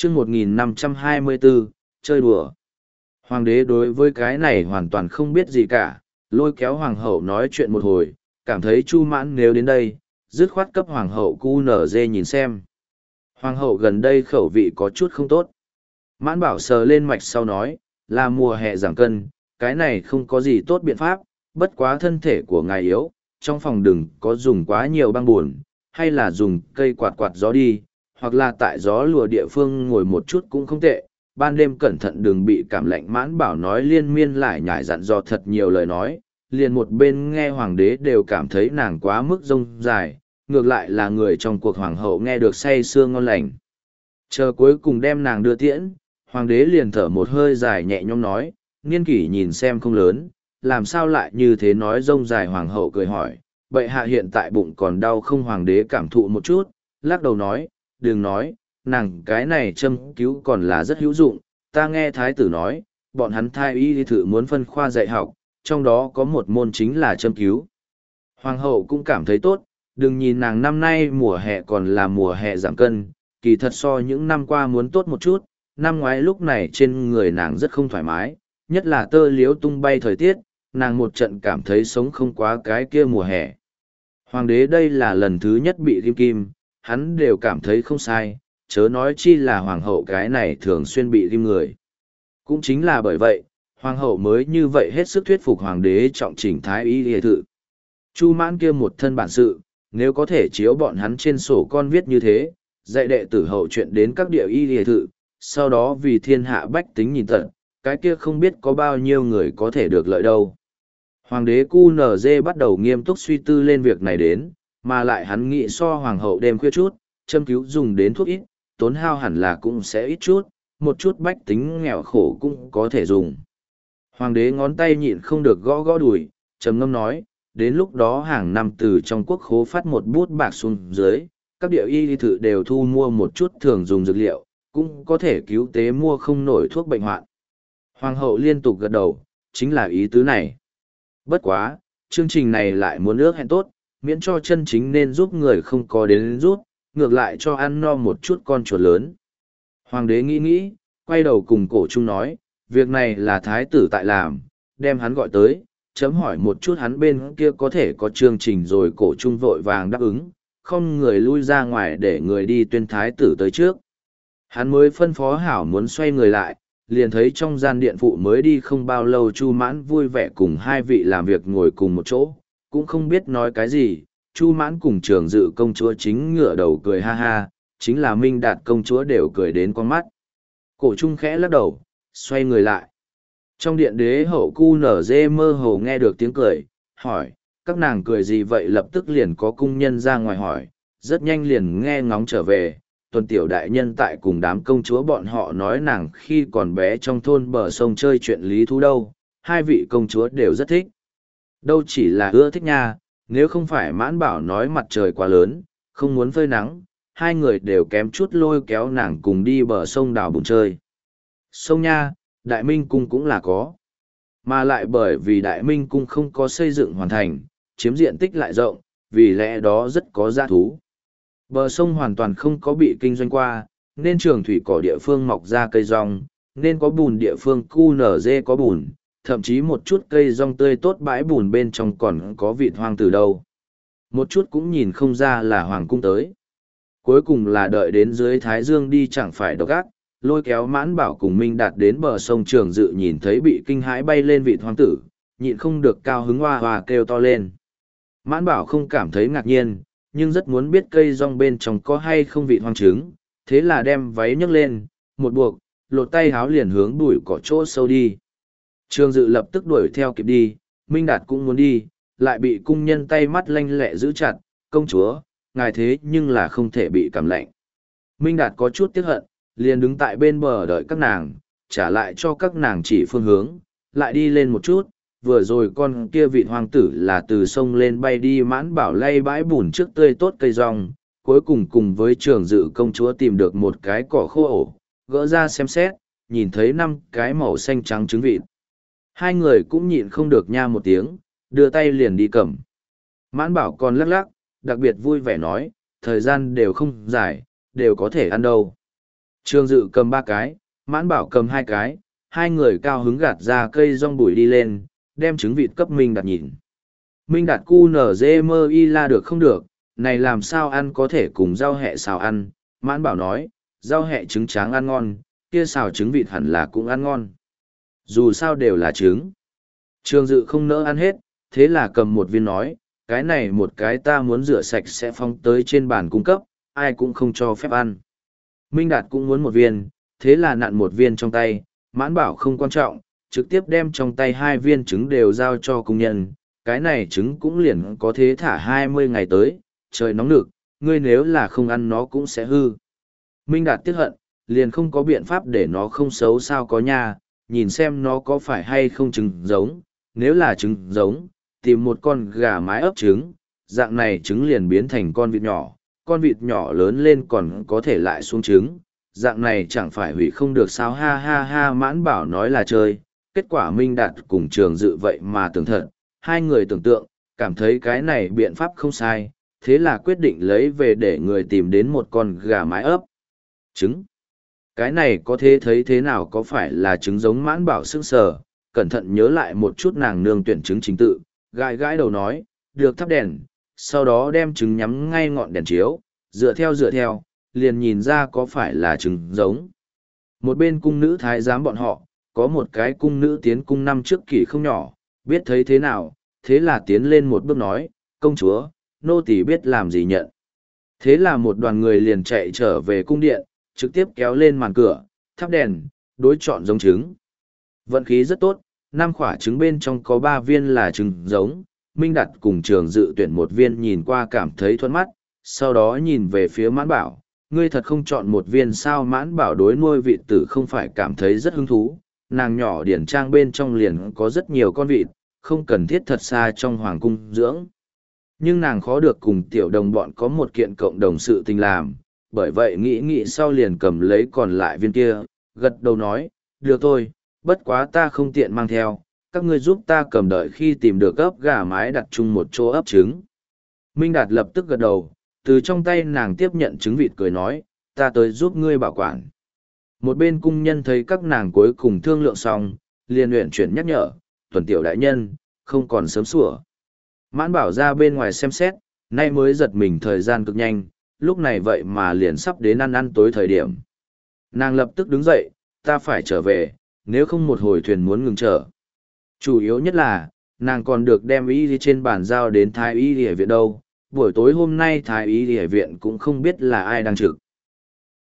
chương 1524, chơi đùa. Hoàng đế đối với cái này hoàn toàn không biết gì cả, lôi kéo hoàng hậu nói chuyện một hồi, cảm thấy Chu Mãn nếu đến đây, dứt khoát cấp hoàng hậu QNZ nhìn xem. Hoàng hậu gần đây khẩu vị có chút không tốt. Mãn Bảo sờ lên mạch sau nói, là mùa hè giảm cân, cái này không có gì tốt biện pháp, bất quá thân thể của ngài yếu, trong phòng đừng có dùng quá nhiều băng buồn, hay là dùng cây quạt quạt gió đi, hoặc là tại gió lùa địa phương ngồi một chút cũng không tệ, ban đêm cẩn thận đừng bị cảm lạnh. Mãn Bảo nói liên miên lại nhải dặn dò thật nhiều lời nói, liền một bên nghe hoàng đế đều cảm thấy nàng quá mức rông dài, ngược lại là người trong cuộc hoàng hậu nghe được say sưa ngon lành. Chờ cuối cùng đem nàng đưa tiễn, hoàng đế liền thở một hơi dài nhẹ nhõm nói, niên kỷ nhìn xem không lớn, làm sao lại như thế nói rông dài. Hoàng hậu cười hỏi, bệ hạ hiện tại bụng còn đau không? Hoàng đế cảm thụ một chút, lắc đầu nói, đừng nói, nàng cái này châm cứu còn là rất hữu dụng, ta nghe thái tử nói, bọn hắn thai y thử muốn phân khoa dạy học, trong đó có một môn chính là châm cứu. Hoàng hậu cũng cảm thấy tốt, đừng nhìn nàng năm nay mùa hè còn là mùa hè giảm cân, kỳ thật so những năm qua muốn tốt một chút, năm ngoái lúc này trên người nàng rất không thoải mái, nhất là tơ liếu tung bay thời tiết, nàng một trận cảm thấy sống không quá cái kia mùa hè. Hoàng đế đây là lần thứ nhất bị ghim kim, hắn đều cảm thấy không sai, chớ nói chi là hoàng hậu cái này thường xuyên bị ghim người. Cũng chính là bởi vậy, hoàng hậu mới như vậy hết sức thuyết phục hoàng đế trọng chỉnh thái y y thự. Chu Mãn kia một thân bản sự, nếu có thể chiếu bọn hắn trên sổ con viết như thế, dạy đệ tử hậu chuyện đến các địa y y thự, sau đó vì thiên hạ bách tính nhìn tận, cái kia không biết có bao nhiêu người có thể được lợi đâu. Hoàng đế QNZ bắt đầu nghiêm túc suy tư lên việc này đến, mà lại hắn nghĩ so hoàng hậu đêm khuya chút, châm cứu dùng đến thuốc ít, tốn hao hẳn là cũng sẽ ít chút, một chút bách tính nghèo khổ cũng có thể dùng. Hoàng đế ngón tay nhịn không được gõ gõ đùi, trầm ngâm nói, đến lúc đó hàng năm từ trong quốc khố phát một bút bạc xuống dưới, các địa y thự đều thu mua một chút thường dùng dược liệu, cũng có thể cứu tế mua không nổi thuốc bệnh hoạn. Hoàng hậu liên tục gật đầu, chính là ý tứ này. Bất quá, chương trình này lại muốn ước hẹn tốt, miễn cho chân chính nên giúp người không có đến giúp, ngược lại cho ăn no một chút con chuột lớn. Hoàng đế nghĩ nghĩ, quay đầu cùng Cổ Trung nói, việc này là thái tử tại làm, đem hắn gọi tới, chấm hỏi một chút hắn bên kia có thể có chương trình rồi. Cổ Trung vội vàng đáp ứng, không người lui ra ngoài để người đi tuyên thái tử tới trước. Hắn mới phân phó hảo muốn xoay người lại, liền thấy trong gian điện phụ mới đi không bao lâu Chu Mãn vui vẻ cùng hai vị làm việc ngồi cùng một chỗ, cũng không biết nói cái gì. Chu Mãn cùng Trường Dự công chúa chính ngửa đầu cười ha ha, chính là Minh Đạt công chúa đều cười đến con mắt. Cổ Trung khẽ lắc đầu, xoay người lại. Trong điện đế hậu QNZ mơ hồ nghe được tiếng cười, hỏi, các nàng cười gì vậy? Lập tức liền có cung nhân ra ngoài hỏi, rất nhanh liền nghe ngóng trở về. Tuần tiểu đại nhân tại cùng đám công chúa bọn họ nói nàng khi còn bé trong thôn bờ sông chơi chuyện lý thú đâu, hai vị công chúa đều rất thích. Đâu chỉ là ưa thích nha, nếu không phải Mãn Bảo nói mặt trời quá lớn, không muốn phơi nắng, hai người đều kém chút lôi kéo nàng cùng đi bờ sông đào bùn chơi. Sông nha, Đại Minh Cung cũng là có. Mà lại bởi vì Đại Minh Cung không có xây dựng hoàn thành, chiếm diện tích lại rộng, vì lẽ đó rất có dã thú. Bờ sông hoàn toàn không có bị kinh doanh qua, nên trường thủy cỏ địa phương mọc ra cây rong, nên có bùn địa phương QNZ có bùn, thậm chí một chút cây rong tươi tốt bãi bùn bên trong còn có vịt hoang từ đâu. Một chút cũng nhìn không ra là hoàng cung tới. Cuối cùng là đợi đến dưới Thái Dương đi chẳng phải độc ác, lôi kéo Mãn Bảo cùng Minh Đạt đến bờ sông Trường Dự nhìn thấy bị kinh hãi bay lên vịt hoang tử, nhịn không được cao hứng hoa hoa kêu to lên. Mãn Bảo không cảm thấy ngạc nhiên, nhưng rất muốn biết cây rong bên trong có hay không vịt hoang trứng, thế là đem váy nhấc lên, một buộc, lột tay háo liền hướng bụi cỏ chỗ sâu đi. Trường Dự lập tức đuổi theo kịp đi, Minh Đạt cũng muốn đi, lại bị cung nhân tay mắt lanh lẹ giữ chặt, công chúa, ngài thế nhưng là không thể bị cảm lạnh. Minh Đạt có chút tiếc hận, liền đứng tại bên bờ đợi các nàng, trả lại cho các nàng chỉ phương hướng, lại đi lên một chút, vừa rồi con kia vịt hoang tử là từ sông lên bay đi. Mãn Bảo lay bãi bùn trước tươi tốt cây rong, cuối cùng cùng với Trường Dự công chúa tìm được một cái cỏ khô ổ, gỡ ra xem xét, nhìn thấy 5 cái màu xanh trắng trứng vịt. Hai người cũng nhịn không được nha một tiếng, đưa tay liền đi cầm. Mãn Bảo còn lắc lắc, đặc biệt vui vẻ nói, thời gian đều không dài, đều có thể ăn đâu. Trương Dự cầm 3 cái, Mãn Bảo cầm 2 cái, hai người cao hứng gạt ra cây rong bụi đi lên, đem trứng vịt cấp Minh Đạt nhìn. Minh Đạt cu nở dê mơ y la được không được, này làm sao ăn có thể cùng rau hẹ xào ăn, Mãn Bảo nói, rau hẹ trứng tráng ăn ngon, kia xào trứng vịt hẳn là cũng ăn ngon. Dù sao đều là trứng. Trương Dự không nỡ ăn hết, thế là cầm một viên nói, cái này một cái ta muốn rửa sạch sẽ phóng tới trên bàn cung cấp, ai cũng không cho phép ăn. Minh Đạt cũng muốn một viên, thế là nặn một viên trong tay, Mãn Bảo không quan trọng, trực tiếp đem trong tay 2 viên trứng đều giao cho công nhân, cái này trứng cũng liền có thế thả 20 ngày tới, trời nóng nực, ngươi nếu là không ăn nó cũng sẽ hư. Minh Đạt tiếc hận, liền không có biện pháp để nó không xấu sao có nha, nhìn xem nó có phải hay không trứng giống, nếu là trứng giống, tìm một con gà mái ấp trứng, dạng này trứng liền biến thành con vịt nhỏ lớn lên còn có thể lại xuống trứng, dạng này chẳng phải hủy không được sao ha ha ha. Mãn Bảo nói là chơi, kết quả Minh Đạt cùng Trường Dự vậy mà tưởng thật, hai người tưởng tượng, cảm thấy cái này biện pháp không sai, thế là quyết định lấy về để người tìm đến một con gà mái ấp trứng. Cái này có thể thấy thế nào, có phải là trứng giống? Mãn Bảo sững sờ, cẩn thận nhớ lại một chút nàng nương tuyển trứng chính tự, gãi gãi đầu nói, được, thắp đèn, sau đó đem trứng nhắm ngay ngọn đèn chiếu, dựa theo, liền nhìn ra có phải là trứng giống. Một bên cung nữ thái giám bọn họ, có một cái cung nữ tiến cung năm trước kỷ không nhỏ, biết thấy thế nào, thế là tiến lên một bước nói, công chúa, nô tỳ biết làm gì nhận. Thế là một đoàn người liền chạy trở về cung điện, trực tiếp kéo lên màn cửa, thắp đèn, đối chọn giống trứng. Vận khí rất tốt, 5 quả trứng bên trong có 3 viên là trứng giống, Minh Đạt cùng Trường Dự tuyển một viên nhìn qua cảm thấy thuận mắt, sau đó nhìn về phía Mãn Bảo, ngươi thật không chọn một viên sao? Mãn Bảo đối nuôi vịt tử không phải cảm thấy rất hứng thú, nàng nhỏ điển trang bên trong liền có rất nhiều con vịt, không cần thiết thật xa trong hoàng cung dưỡng. Nhưng nàng khó được cùng tiểu đồng bọn có một kiện cộng đồng sự tình làm, bởi vậy nghĩ sau liền cầm lấy còn lại viên kia, gật đầu nói, được thôi, bất quá ta không tiện mang theo, các ngươi giúp ta cầm, đợi khi tìm được ấp gà mái đặt chung một chỗ ấp trứng. Minh Đạt lập tức gật đầu, từ trong tay nàng tiếp nhận trứng vịt cười nói, ta tới giúp ngươi bảo quản. Một bên cung nhân thấy các nàng cuối cùng thương lượng xong, liền luyện chuyển nhắc nhở, Tuần tiểu đại nhân, không còn sớm sủa. Mãn Bảo ra bên ngoài xem xét, nay mới giật mình, thời gian cực nhanh, lúc này vậy mà liền sắp đến ăn tối thời điểm. Nàng lập tức đứng dậy, ta phải trở về, nếu không một hồi thuyền muốn ngừng chở. Chủ yếu nhất là, nàng còn được đem y trên bàn giao đến Thái y y viện đâu, buổi tối hôm nay Thái y y viện cũng không biết là ai đang trực.